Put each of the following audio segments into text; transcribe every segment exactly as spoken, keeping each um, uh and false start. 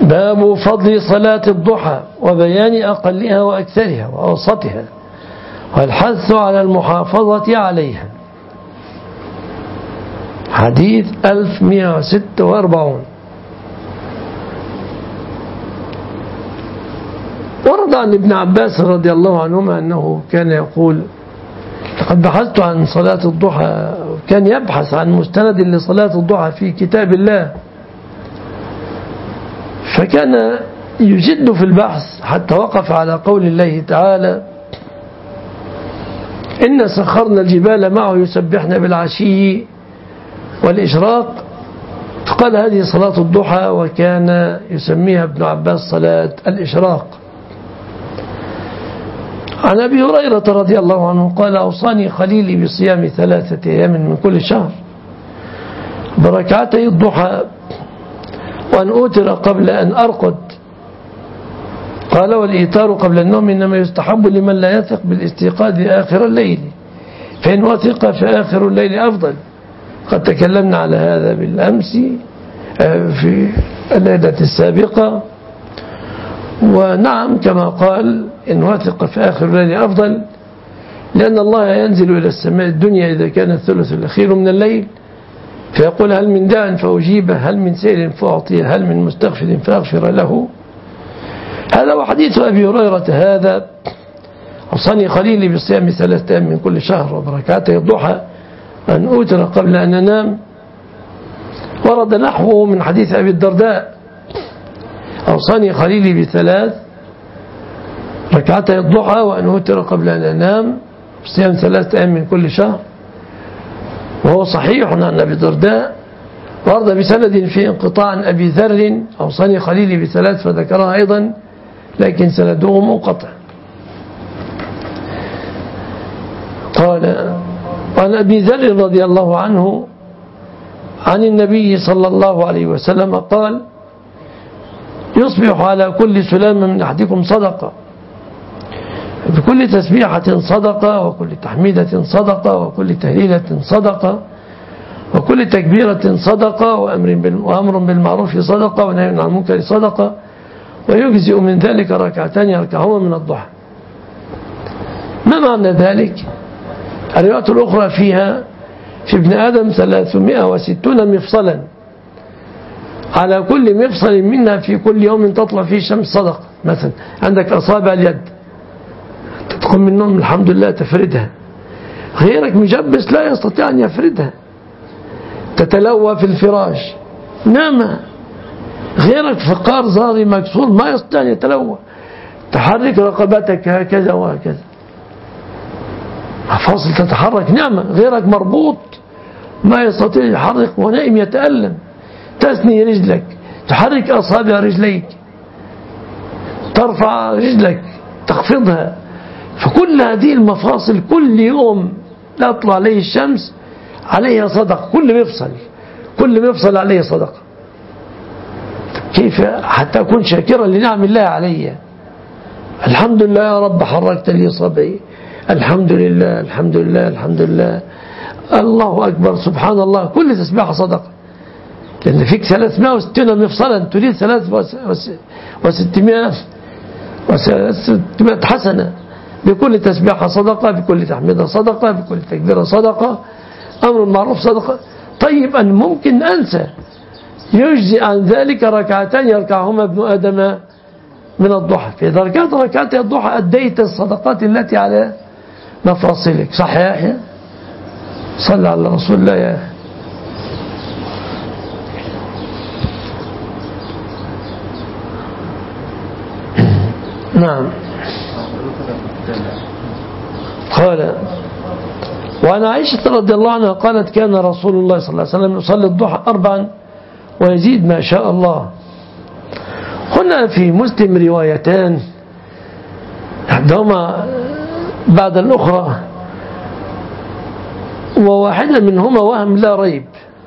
باب فضل صلاة الضحى وبيان أقلها وأكثرها وأوسطها والحث على المحافظة عليها. حديث ألف ومئة وستة وأربعين. ورد عن ابن عباس رضي الله عنهما أنه كان يقول: لقد بحثت عن صلاة الضحى. كان يبحث عن مستند لصلاة الضحى في كتاب الله، فكان يجد في البحث حتى وقف على قول الله تعالى: إن سخرنا الجبال معه يسبحن بالعشي والإشراق. فقال هذه صلاة الضحى، وكان يسميها ابن عباس صلاة الإشراق. عن أبي هريرة رضي الله عنه قال: أوصاني خليلي بصيام ثلاثة أيام من كل شهر بركعتي الضحى وأن أوتر قبل أن أرقد. قال: والإيتار قبل النوم إنما يستحب لمن لا يثق بالاستيقاظ آخر الليل، فإن وثق فآخر الليل أفضل. قد تكلمنا على هذا بالأمس في الليلة السابقة. ونعم كما قال: إن وثق في آخر الليل أفضل، لأن الله ينزل إلى السماء الدنيا إذا كان الثلث الأخير من الليل فيقول: هل من داع فأجيبه، هل من سائل فأعطيه، هل من مستغفر فأغفر له. هذا وحديث أبي هريرة هذا: أوصاني خليلي بصيام ثلاثة أيام من كل شهر وبركعتي الضحى أن أوتر قبل أن أنام. ورد نحوه من حديث أبي الدرداء: أوصاني خليلي بثلاث: ركعتي الضحى وأن أوتر قبل أن أنام، صيام ثلاثة أيام من كل شهر. وهو صحيح عن أبي الدرداء. ورد بسند في انقطاع عن أبي ذر: أوصاني خليلي بثلاث، فذكرها أيضا لكن سنده منقطع. قال: وعن أبي ذر رضي الله عنه عن النبي صلى الله عليه وسلم قال: يصبح على كل سلام من أحدكم صدقة، بكل تسبيحة صدقة، وكل تحميدة صدقة، وكل تهليلة صدقة، وكل تكبيرة صدقة، وأمر بالمعروف صدقة، ونهي عن المنكر صدقة، ويجزئ من ذلك ركعتان يركعهما من الضحى. ما معنى ذلك؟ الرواية الأخرى فيها: في ابن آدم ثلاثمائة وستون مفصلا، على كل مفصل منها في كل يوم تطلع فيه الشمس صدقة. مثلا عندك أصابع اليد، تدخل من النوم الحمد لله تفردها، غيرك مجبس لا يستطيع أن يفردها. تتلوى في الفراش، نام، غيرك فقار ظهري مكسور ما يستطيع أن يتلوى، تحرك رقبتك هكذا وهكذا، مفاصل تتحرك، نعمة. غيرك مربوط ما يستطيع يحرك ونائم يتألم، تثني رجلك، تحرك أصابع رجليك، ترفع رجلك، تخفضها. فكل هذه المفاصل كل يوم لا تطلع عليه الشمس عليها صدقة، كل مفصل كل مفصل عليه صدقة. كيف حتى أكون شاكرا لنعم الله علي؟ الحمد لله يا رب حركت لي صبعي، الحمد لله الحمد لله الحمد لله، الله أكبر، سبحان الله. كل تسبيحة صدقة، لأن فيك ثلاثمائة وستين مفصلا، تريد ثلاث وستمائة وستمائة حسنة. بكل تسبيحة صدقة، بكل تحميدة صدقة، بكل تكبيرة صدقة، أمر المعروف صدقة. طيب أن ممكن أنسى، يجزي عن ذلك ركعتان يركعهما ابن آدم من الضحى. فإذا ركعت ركعتي الضحى أديت الصدقات التي على مفاصلك. صح يا يحيى؟ صلى على رسول الله يا يحيى. نعم. قال: وعن عائشة رضي الله عنها قالت: كان رسول الله صلى الله عليه وسلم يصلي الضحى أربعا ويزيد ما شاء الله. هنا في مسلم روايتان إحداهما بعد الأخرى، وواحدة منهما وهم لا ريب.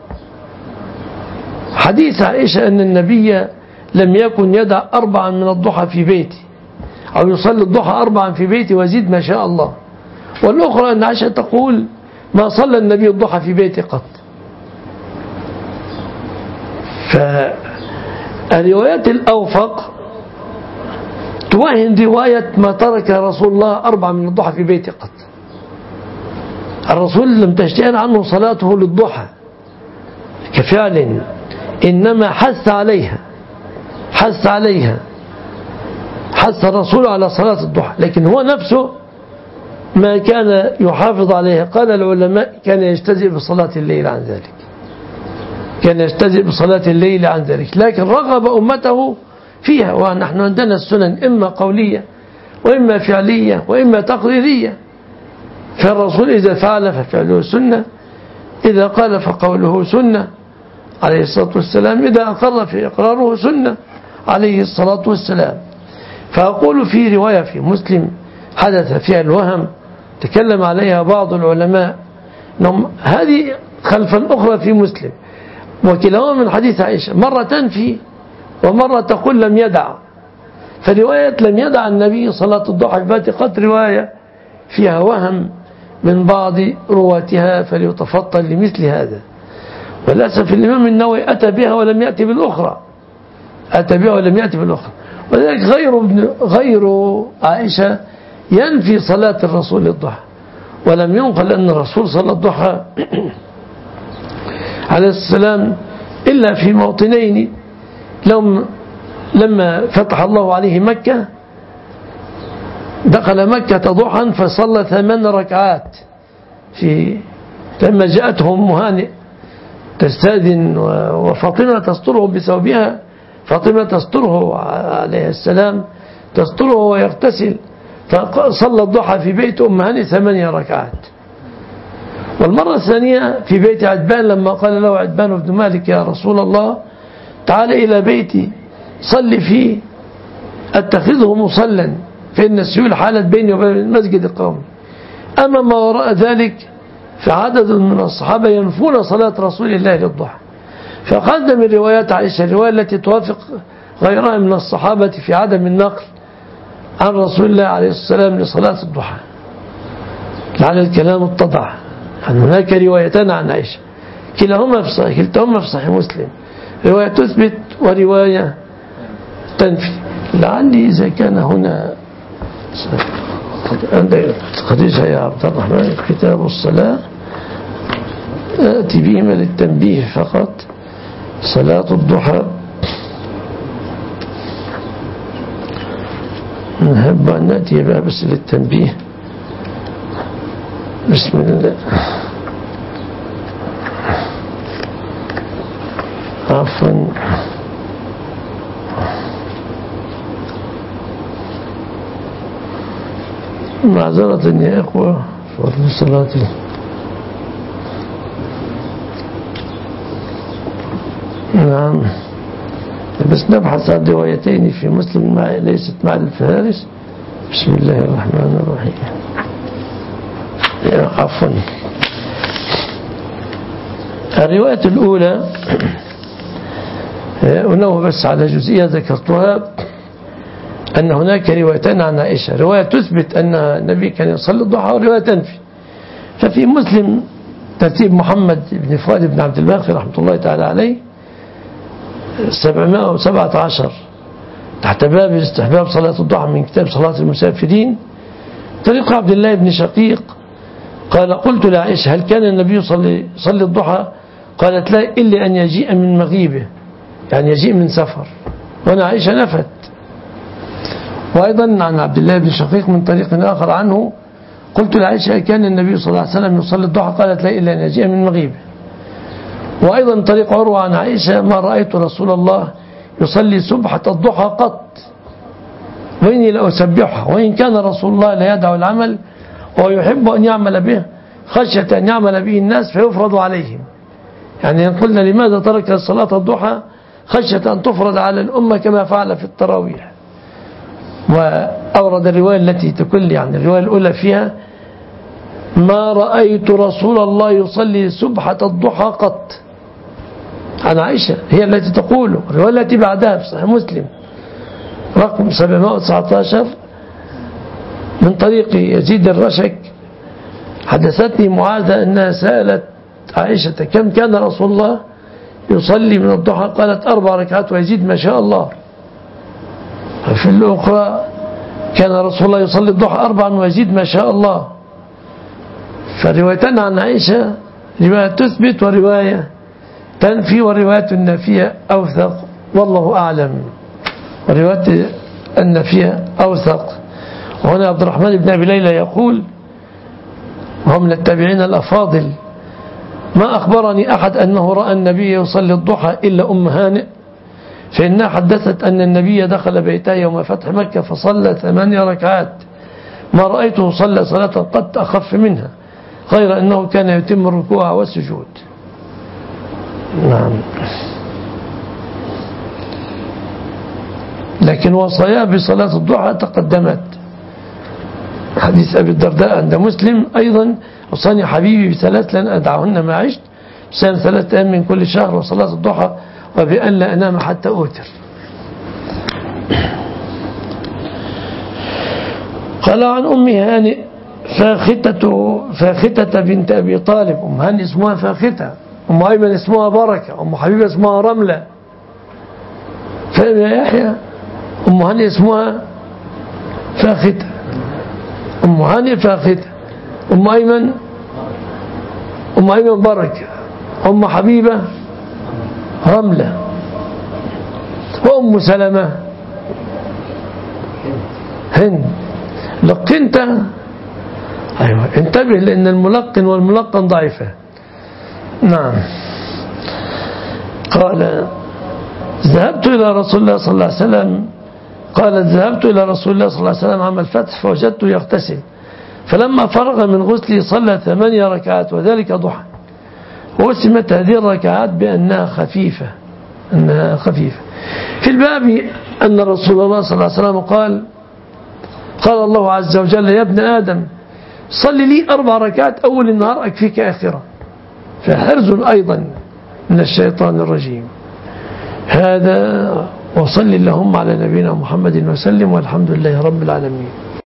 حديث عائشة أن النبي لم يكن يدع أربعا من الضحى في بيته، أو يصلي الضحى أربعا في بيته ويزيد ما شاء الله. والأخرى أن عائشة تقول: ما صلى النبي الضحى في بيته قط. الروايات الأوفق توهن رواية ما ترك رسول الله أربع من الضحى في بيته قط. الرسول لم تشتهر عنه صلاته للضحى كفعل، إنما حث عليها حث عليها حث الرسول على صلاة الضحى، لكن هو نفسه ما كان يحافظ عليها. قال العلماء كان يجتزئ بصلاة الليل عن ذلك كان يجتزئ بصلاة الليل عن ذلك لكن رغب أمته فيها. ونحن عندنا السنن إما قولية وإما فعلية وإما تقريرية، فالرسول إذا فعل ففعله سنة، إذا قال فقوله سنة عليه الصلاة والسلام، إذا أقر فإقراره سنة عليه الصلاة والسلام. فأقول في رواية في مسلم حدث فيها الوهم تكلم عليها بعض العلماء، هذه خلف الأخرى في مسلم، وكلاهما من حديث عائشة، مرة تنفي ومرة تقول لم يدع. فرواية لم يدع النبي صلاة الضحى في بيته قد رواية فيها وهم من بعض رواتها، فليتفطن لمثل هذا. وللأسف الإمام النووي أتى بها ولم يأتي بالأخرى أتى بها ولم يأتي بالأخرى ولذلك غير غير عائشة ينفي صلاة الرسول للضحى، ولم ينقل أن الرسول صلى الضحى عليه السلام إلا في موطنين. لما فتح الله عليه مكة دخل مكة ضحى فصلى ثمان ركعات في لما جاءته أم هانئ تستأذن وفاطمة تستره بثوبها، فاطمة تستره عليه السلام تستره ويغتسل، فصلى الضحى في بيت أم هانئ ثمانية ركعات. والمرة الثانية في بيت عتبان لما قال له عتبان بن مالك يا رسول الله تعال إلى بيتي صل فيه أتخذه مصلا فإن السيول حالت بيني وبين المسجد القومي. أما ما وراء ذلك فعدد من الصحابة ينفون صلاة رسول الله للضحى. فقدم الروايات عائشة الرواية التي توافق غيرها من الصحابة في عدم النقل عن رسول الله عليه السلام لصلاة الضحى. لعل الكلام اتضح. هناك روايتان عن عائشة كلاهما في صحيح كلتهما في صحيح مسلم، رواية تثبت ورواية تنفي. لعلي إذا كان هنا عند خديجة يا عبد الرحمن كتاب الصلاة آتي بهما للتنبيه فقط. صلاة الضحى نحب أن نأتي بها بس للتنبيه. بسم الله. عفوا معذرة يا إخوة فضل صلاتي. نعم بس نبحث عن روايتين في مسلم مع ليست مع الفهارس. بسم الله الرحمن الرحيم. عفوا الرواية الأولى أنه بس على جزئية ذكرتها أن هناك روايتان عن عائشة، رواية تثبت أن النبي كان يصلي الضحى ورواية تنفي. ففي مسلم ترتيب محمد بن فؤاد بن عبد الباقي رحمة الله تعالى عليه سبعمائة وسبعة عشر تحت باب استحباب صلاة الضحى من كتاب صلاة المسافرين، طريق عبد الله بن شقيق قال قلت لعائشة هل كان النبي يصلي صلي الضحى؟ قالت لا إلا أن يجيء من مغيبه، يعني يجيء من سفر، وأنا عائشة نفت. وأيضا عن عبد الله بن شقيق من طريق آخر عنه قلت لعائشة كان النبي صلى الله عليه وسلم يصلي الضحى؟ قالت لا إلا أن يجيء من مغيبه. وأيضا طريق عروة عن عائشة ما رأيت رسول الله يصلي سبحة الضحى قط وإني لأسبحها، وإن كان رسول الله لا يدع العمل ويحب أن يعمل به خشية أن يعمل به الناس فيفرض عليهم. يعني قلنا لماذا ترك صلاة الضحى؟ خشية أن تفرض على الأمة كما فعل في التراويح. وأورد الرواية التي تكل يعني الرواية الأولى فيها ما رأيت رسول الله يصلي سبحة الضحى قط عن عائشة، هي التي تقول. الرواية التي بعدها في صحيح مسلم رقم سبعمائة وتسعة عشر من طريق يزيد الرشك حدثتني معاذة أنها سألت عائشة كم كان رسول الله يصلي من الضحى؟ قالت أربع ركعات ويزيد ما شاء الله. في الأخرى كان رسول الله يصلي الضحى أربعا ويزيد ما شاء الله. فروايتان عن عائشة رواية تثبت ورواية تنفي، ورواية النافية أوثق والله أعلم. ورواية النافية أوثق. وهنا عبد الرحمن بن أبي ليلى يقول، وهو من التابعين الأفاضل: ما أخبرني أحد أنه رأى النبي يصلي الضحى إلا أم هانئ، فإنها حدثت أن النبي دخل بيته يوم فتح مكة فصلى ثمانية ركعات، ما رأيته صلى صلاة قد أخف منها، غير أنه كان يتم الركوع والسجود. نعم. لكن وصايا بصلاة الضحى تقدمت. حديث أبي الدرداء عند مسلم أيضا: وصاني حبيبي بثلاث لن أدعهن ما عشت، بصيام ثلاثة أيام من كل شهر، وصلاة الضحى، وبأن لا أنام حتى أوتر. قال عن أم هانئ فاختة فاختة بنت أبي طالب. أم هانئ اسمها فاختة، أم أيمن اسمها بركة، أم حبيبة اسمها رملة. فأبي يحيى أم هانئ اسمها فاختة، أم هانئ فاختة، أم أيمن أم أيمن بركة، أم حبيبة رملة، وأم سلمة هند. لقنت، أيوة انتبه لأن الملقن والملقن ضعيفة. نعم. قال: ذهبت إلى رسول الله صلى الله عليه وسلم قالت ذهبت إلى رسول الله صلى الله عليه وسلم عام الفتح فوجدته يغتسل، فلما فرغ من غسله صلى ثمانية ركعات وذلك ضحى. واسمت هذه الركعات بأنها خفيفة، أنها خفيفة. في الباب أن رسول الله صلى الله عليه وسلم قال قال الله عز وجل: يا ابن آدم صل لي أربع ركعات أول النهار أكفيك آخرة. فحرز أيضا من الشيطان الرجيم. هذا، وصل اللهم على نبينا محمد وسلم، والحمد لله رب العالمين.